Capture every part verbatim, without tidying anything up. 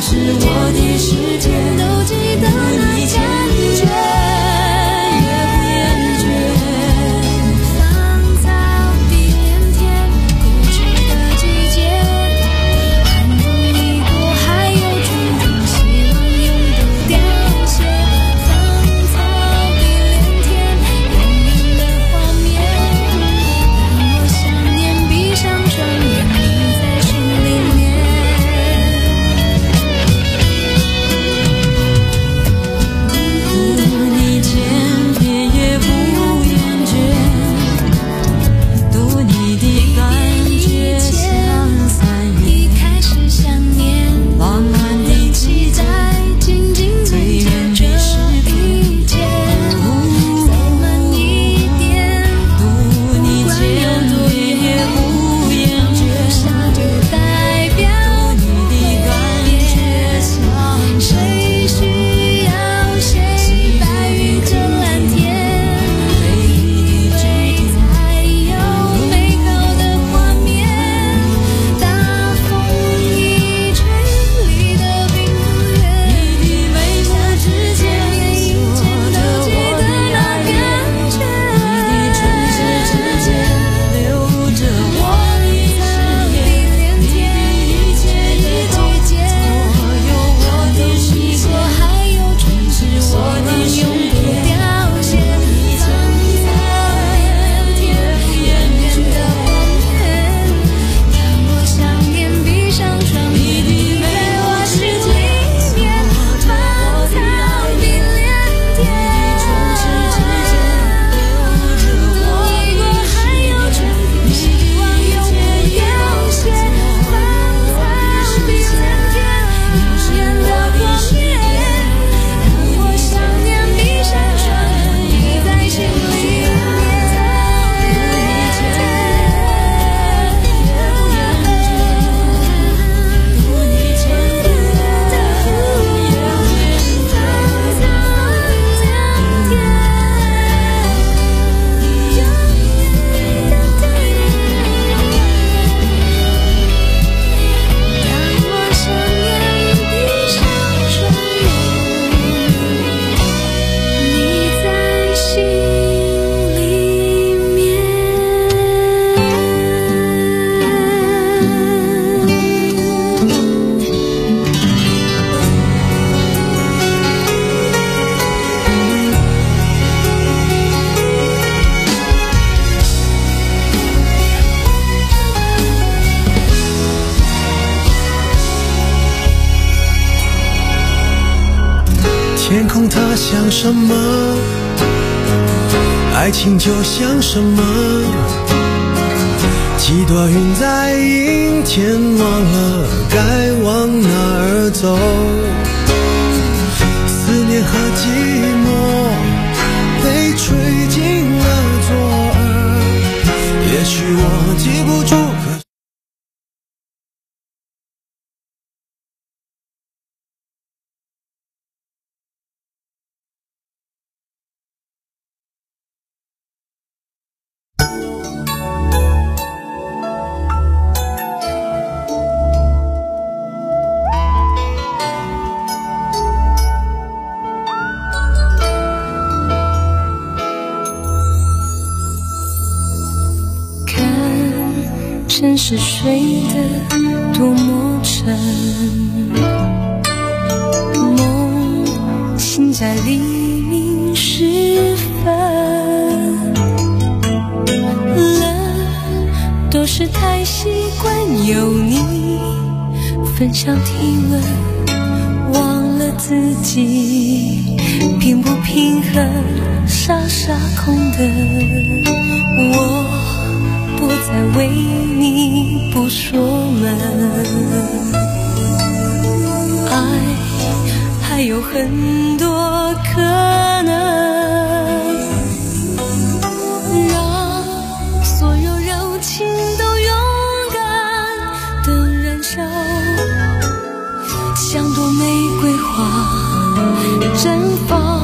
是我的世界，都记得那感觉。 天空它像什么，爱情就像什么，几朵云在阴天，忘了该往哪儿走，思念和寂寞被吹进了左耳，也许我记不住，可城市睡得多么沉，梦醒在黎明时分，了都是太习惯有你分享体温，忘了自己平不平衡，傻傻空的我不再为你不说门，爱还有很多可能，让所有柔情都勇敢的燃烧，像朵玫瑰花绽放。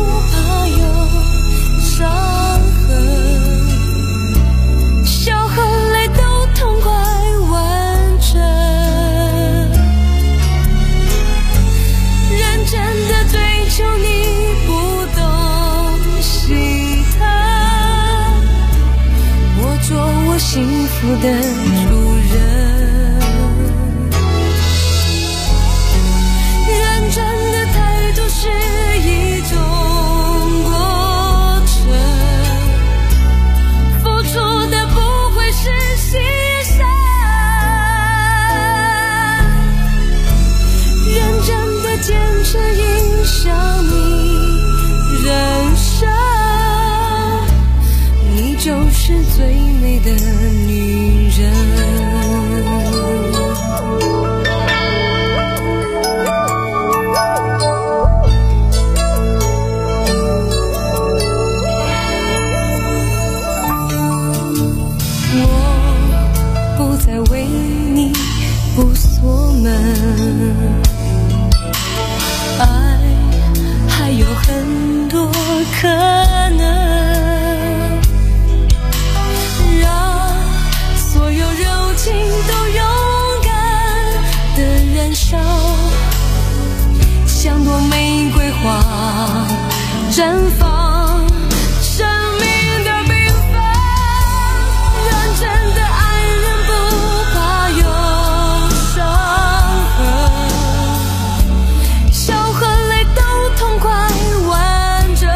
小河幸福的主人。认真的态度是一种过程，付出的不会是牺牲。认真的坚持影响你人生，你就是最美的女人。我不再为你不锁门，爱还有很多可能。像朵玫瑰花绽放生命的缤纷，认真的爱人不怕有伤痕，笑和泪都痛快完整，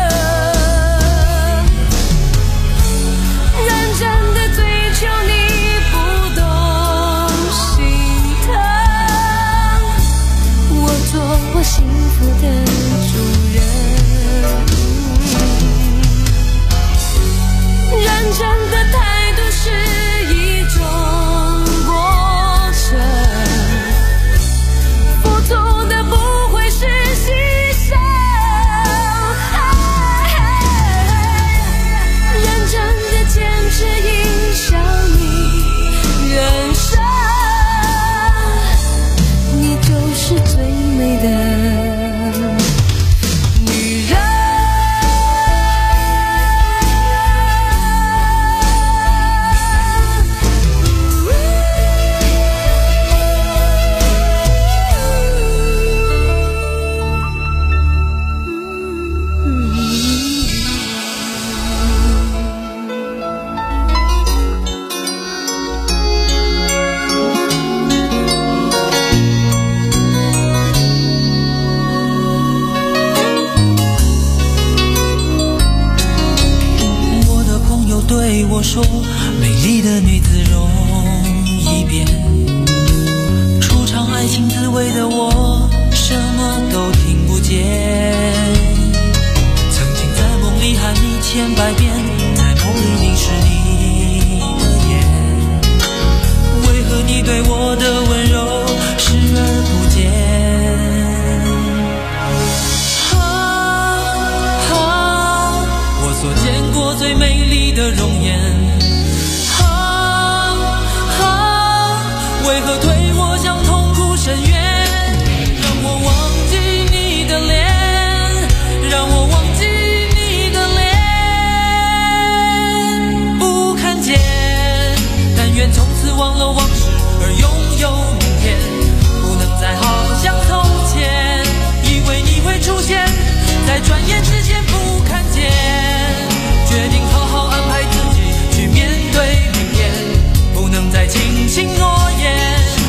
认真的追求你不懂心疼，我做我幸福的主人。认真的态度是一种过程，付出的不会是牺牲。认真的坚持影响你人生，你就是最美的对我说，美丽的女子容易变，初尝爱情滋味的我什么都听不见，曾经在梦里喊你千百遍，在梦里凝视你的眼，为何你对我的温柔视而不见？我所见过最美丽的容颜，啊啊，为何推我向痛苦深渊？让我忘记你的脸，让我忘记你的脸，不看见，但愿从此忘了往事而拥有明天，不能再好像从前，以为你会出现在转眼之间，不看见，决定好好安排自己去面对明天，不能再轻轻诺言。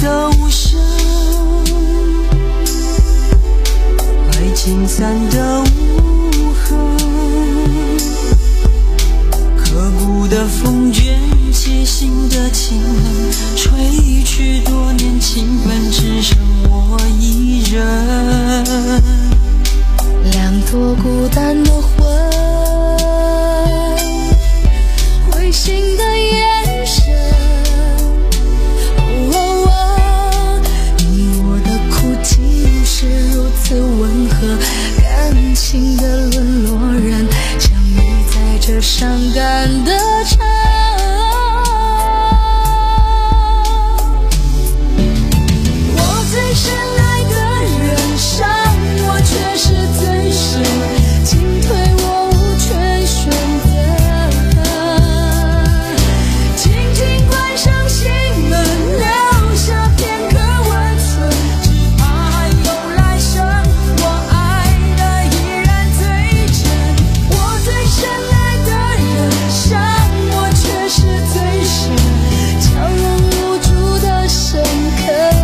的无声，爱情散的无痕，刻骨的风卷起心的情冷，吹去多年情分，只剩我一人。两朵孤单的魂，灰心的眼神，哦哦哦，你我的苦情是如此温和，感情的沦落人，相遇在这伤感的城。我最深爱的人伤我却是最深，进退我无权选择，紧紧关上心门，留下片刻温存，只怕还有来生，我爱的依然最真。我最深爱的人伤我却是最深，悄然无助的深刻。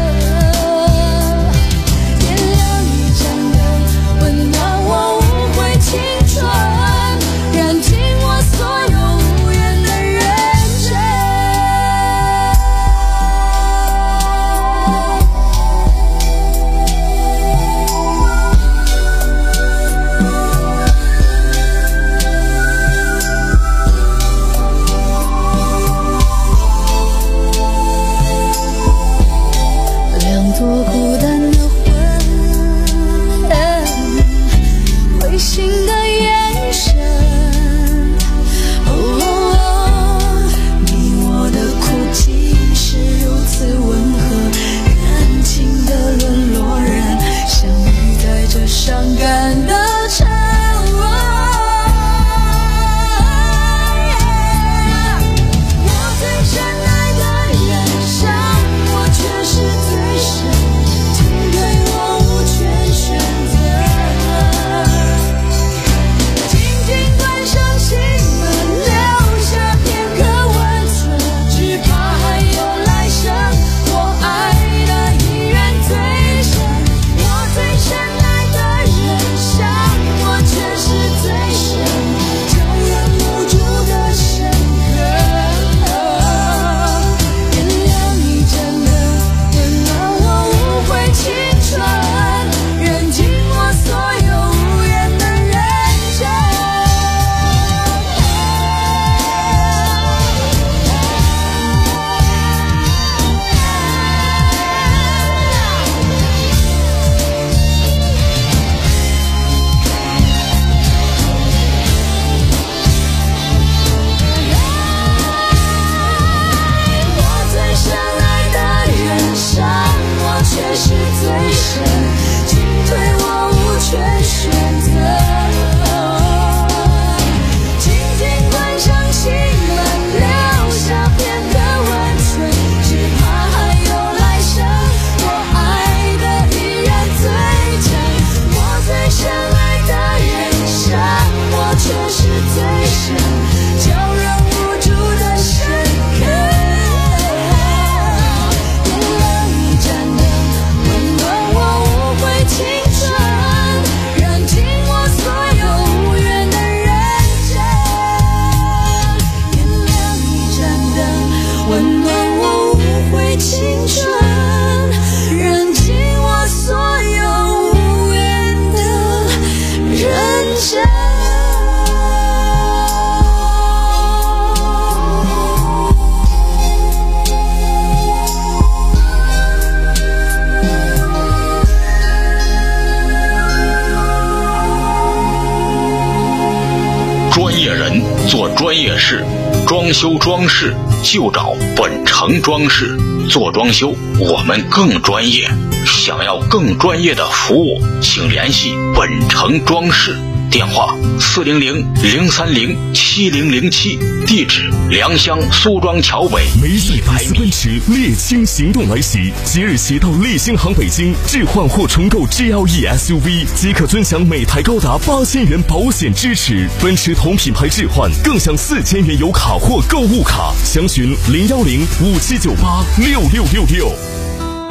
做专业事，装修装饰就找本城装饰。做装修我们更专业，想要更专业的服务，请联系本城装饰。电话四零零零三零七零零七，地址良乡苏庄桥北。 梅赛德斯奔驰猎青行动来袭，即日起到立新行北京置换或重购 G L E S U V， 即可尊享每台高达八千元保险支持。奔驰同品牌置换更享四千元油卡或购物卡。详询零幺零五七九八六六六六。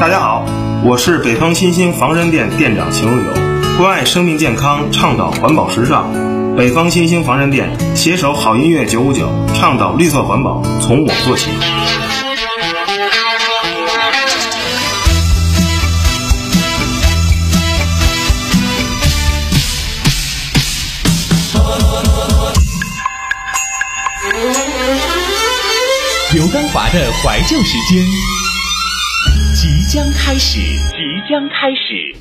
大家好，我是北方新兴房山店店长秦如友，关爱生命健康，倡导环保时尚。北方新兴房山店携手好音乐九五九，倡导绿色环保，从我做起。 刘刚华的怀旧时间即将开始，即将开始。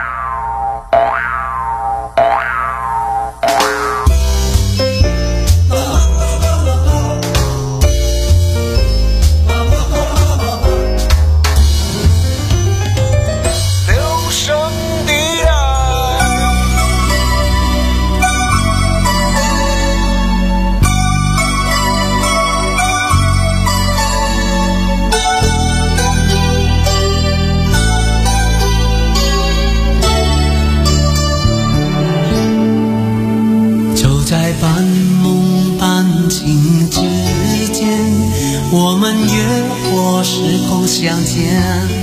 我们越过时空相见，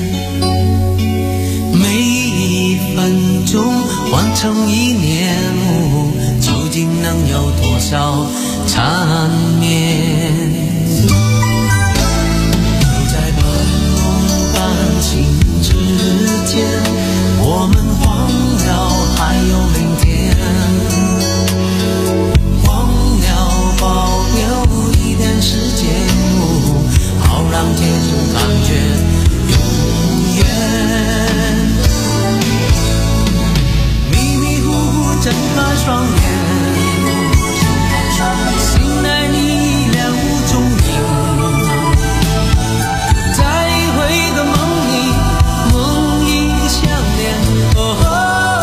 每一分钟换成一年，究竟能有多少缠绵？就在半梦半醒之间，我们忘了还有明天，忘了保留一点时间，让这种感觉永远。迷迷糊糊睁开双眼，醒来你已了无踪影，再回的梦里，梦已不相连。哦哦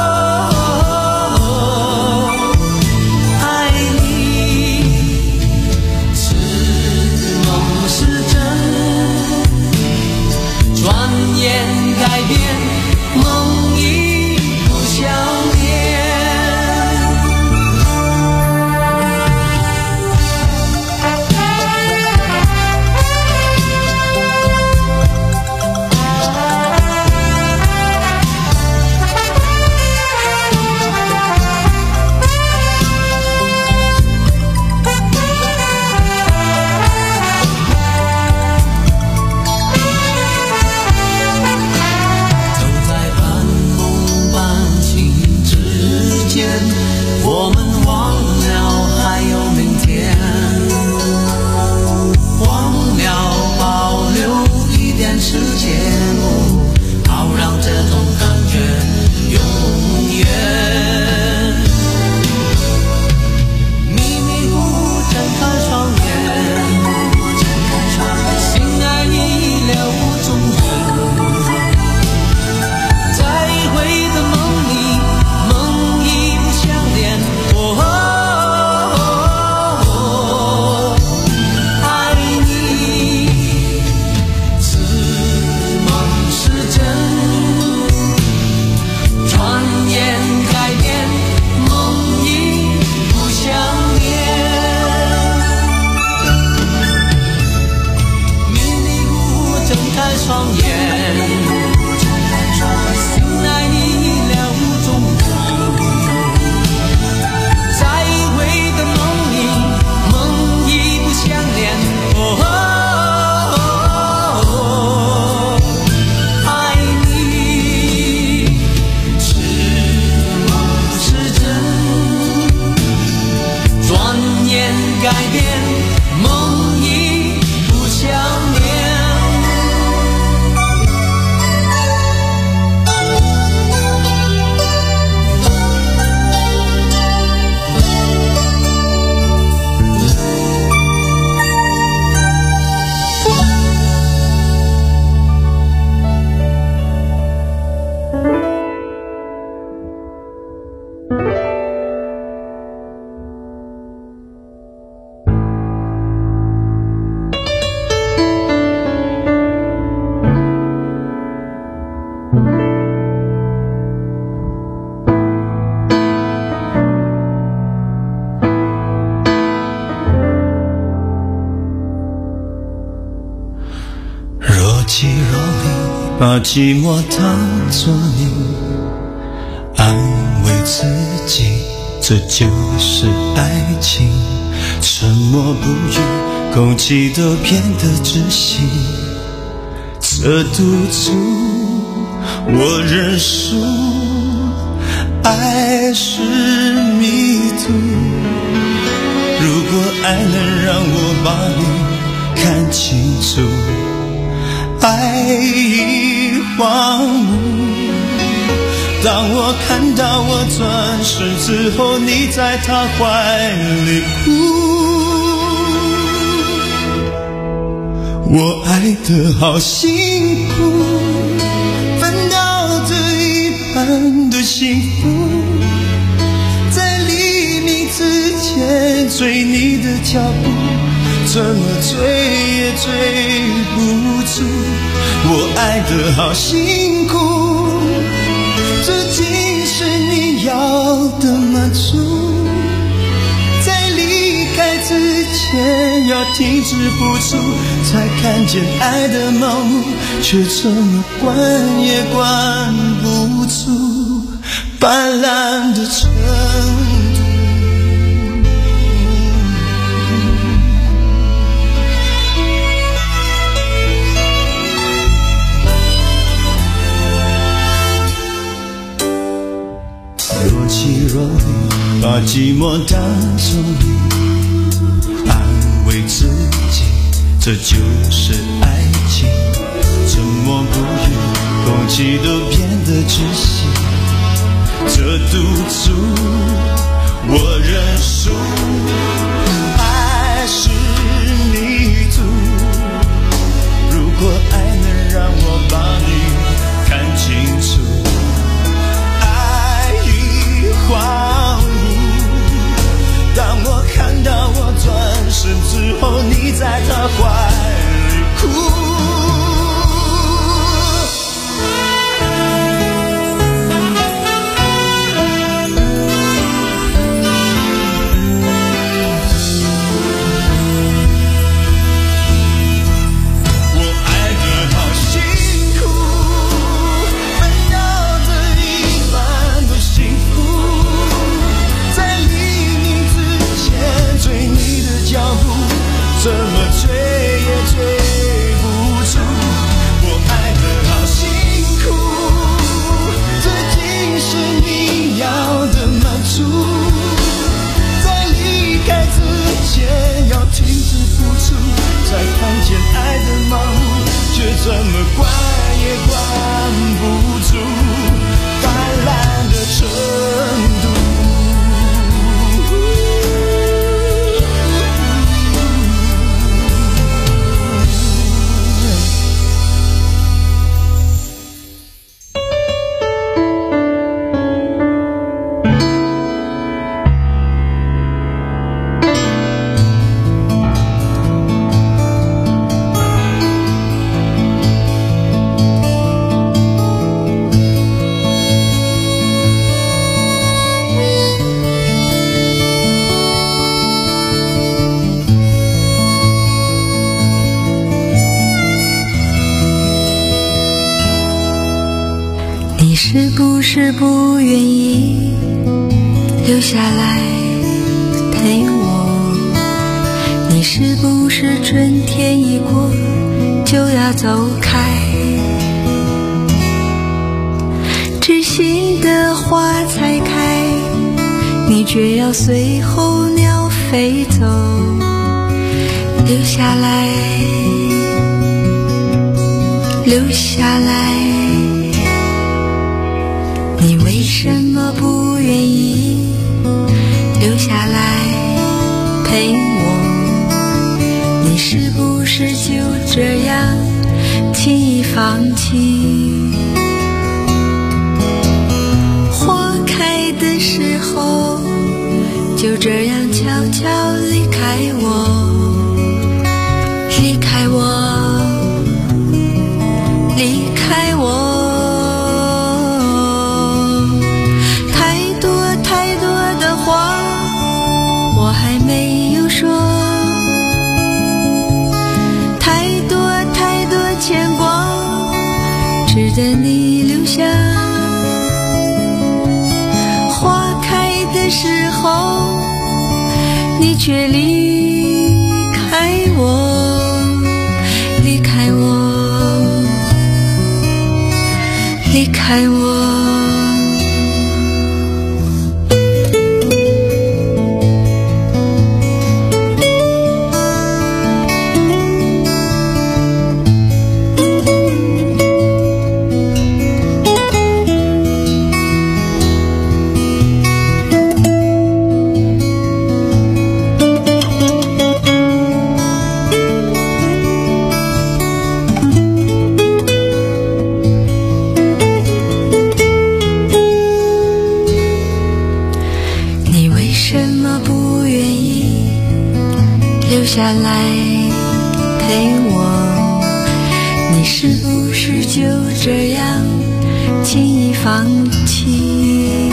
哦，爱你是梦是真，转眼改变，梦已不相连。我们忘了还有明天，忘了保留一点时间，好让这种感觉永远。迷迷糊糊睁开双眼，醒来你已了无踪影，再回的梦里，梦已不相连。哦哦哦，爱你是梦是真，转眼改变，梦已不相连。迷迷糊糊睁开双眼，醒来你已了无踪影，再回的梦里，梦已不相连。哦哦哦，爱你是梦是真，转眼改变，梦已不相连。 把寂寞当作你安慰自己，这就是爱情。沉默不语，空气都变得窒息，这赌注我认输，爱是迷途。如果爱能让我把你看清楚，爱已荒芜。当我看到我转身之后，你在他怀里哭，我爱得好辛苦，分到这一半的幸福，在黎明之前追你的脚步，怎么追也追不住，我爱得好辛苦，这竟是你要的满足，在离开之前要停止付出，才看见爱的盲目，却怎么关也关不住斑斓的程度。若即若离，把寂寞当作你安慰自己，这就是爱情。沉默不语，空气都变得窒息，这赌注我认输，爱是迷途。如果爱能让我把你看清楚，荒芜。当我看到我转身之后，你在他怀里哭，怎么追也追不住，我爱得好辛苦，这竟是你要的满足，在离开之前要停止付出，才看见爱的盲目，却怎么关也关不住斑斓的程度。 是不是不愿意留下来陪我？你是不是春天一过就要走开？知心的花才开，你却要随候鸟飞走。留下来，留下来，你为什么不愿意留下来陪我？你是不是就这样轻易放弃？花开的时候就这样悄悄离开我，离开我，离开我。 值得你留下。花开的时候，你却离开我，离开我，离开我。下来陪我，你是不是就这样轻易放弃？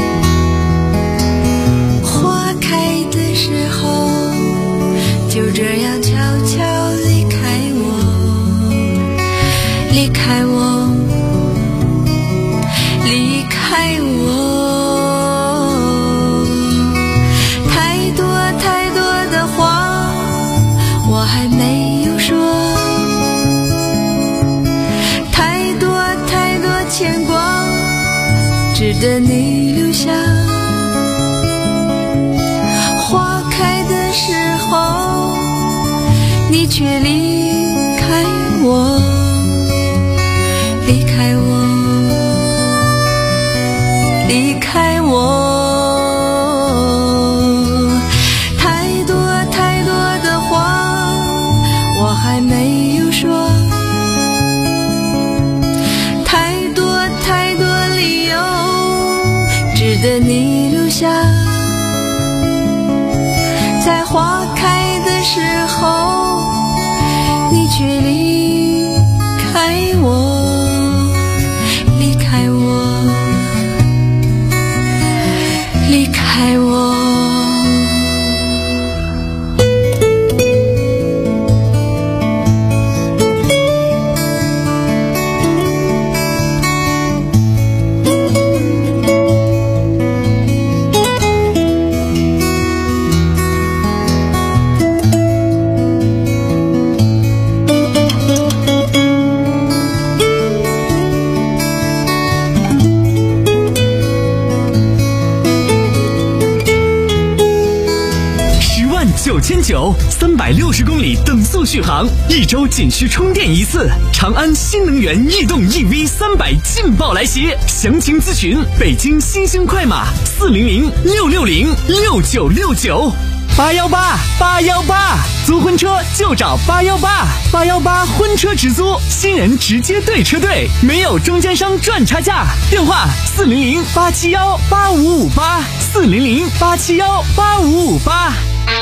花开的时候，就这样悄悄离开我，离开我，离开我。值得你留下。花开的时候，你却离开我，离开我，离开我。太多太多的话，我还没有说。值得你留下，在花开的时候，你却离开我，离开我，离开我。 九千九，三百六十公里等速续航，一周仅需充电一次。长安新能源逸动 E V 三百劲爆来袭，详情咨询北京新兴快马四零零六六零六九六九。八幺八八幺八，租婚车就找八幺八八幺八婚车直租，新人直接对车队，没有中间商赚差价。电话四零零八七幺八五五八四零零八七幺八五五八。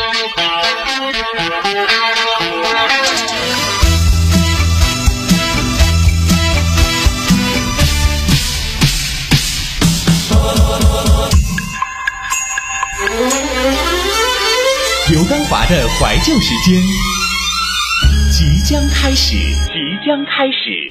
刘刚华的怀旧时间即将开始，即将开始。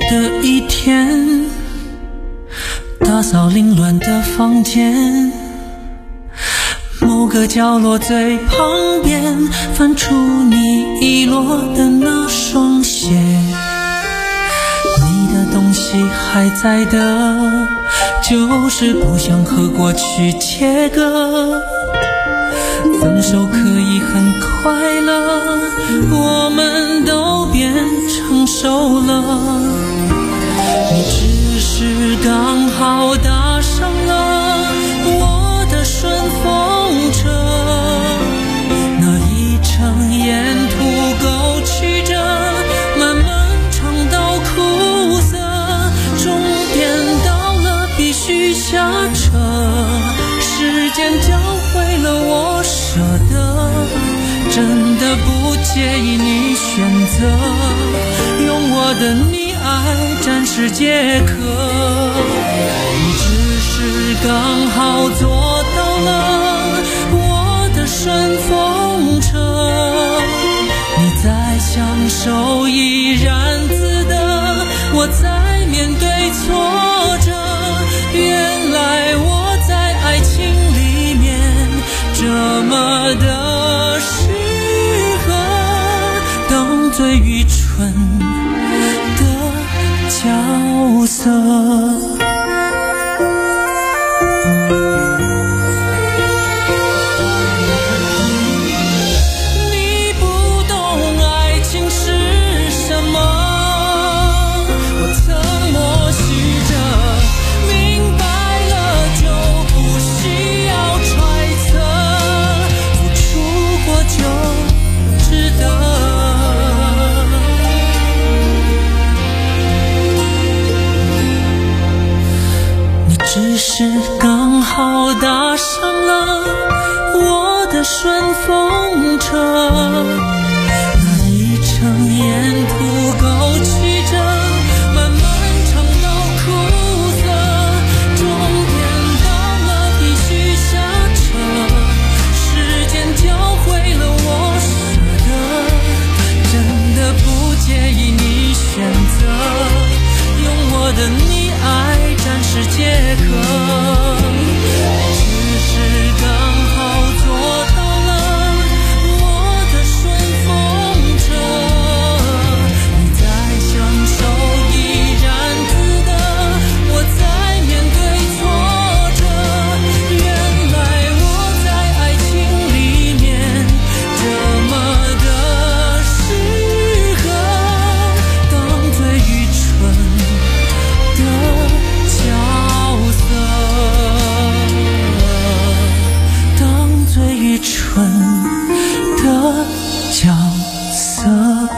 的一天，打扫凌乱的房间，某个角落最旁边翻出你遗落的那双鞋，你的东西还在的，就是不想和过去切割。分手可以很快乐，我们都变成熟了，你只是刚好搭上了我的顺风车，那一程沿途沟曲着漫漫长道苦涩，终点到了必须下车，时间教会了我舍得，真的不介意你选择，用我的溺爱暂时解渴，你只是刚好做到了我的顺风车，你在享受怡然自得，我在面对挫折，原来我在爱情里面这么的适合当最愚蠢的角色。只是刚好搭上了我的顺风车，那一程沿途沟曲着漫漫长道苦涩，终点到了必须下车，时间教会了我舍得，真的不介意你选择，用我的溺爱暂时解渴，只是刚好做到了我的顺风车，你在享受怡然自得，我在面对挫折，原来我在爱情里面这么的适合当最愚蠢的角色，当最愚蠢的角色。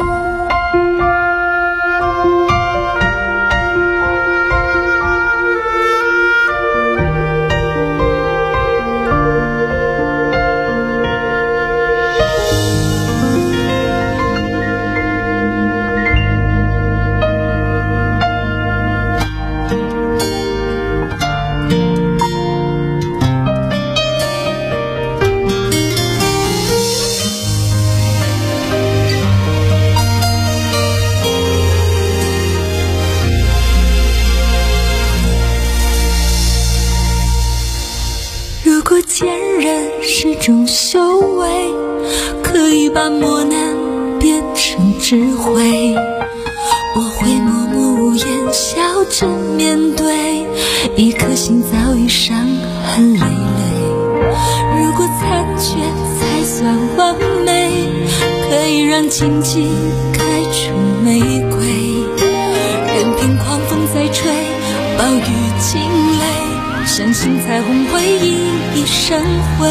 如果坚韧是种修为，可以把磨难变成智慧，我会默默无言笑着面对，一颗心早已伤痕累累。如果残缺才算完美，可以让荆棘开出玫瑰，任凭狂风再吹，暴雨惊雷，相信彩虹会熠熠生辉。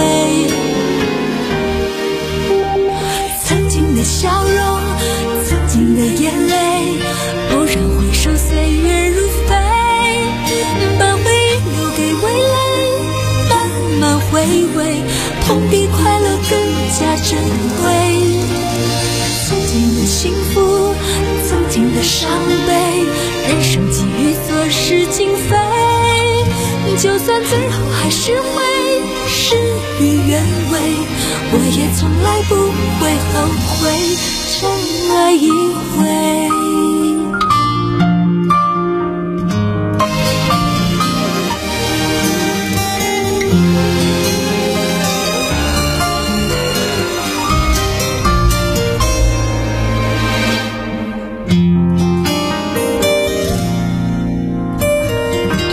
曾经的笑容，曾经的眼泪，蓦然回首，岁月如飞，把回忆留给未来，慢慢回味，痛比快乐更加珍贵。曾经的幸福，曾经的伤悲，人生际遇做事尽飞，就算最后还是会事与愿违，我也从来不会后悔，真爱一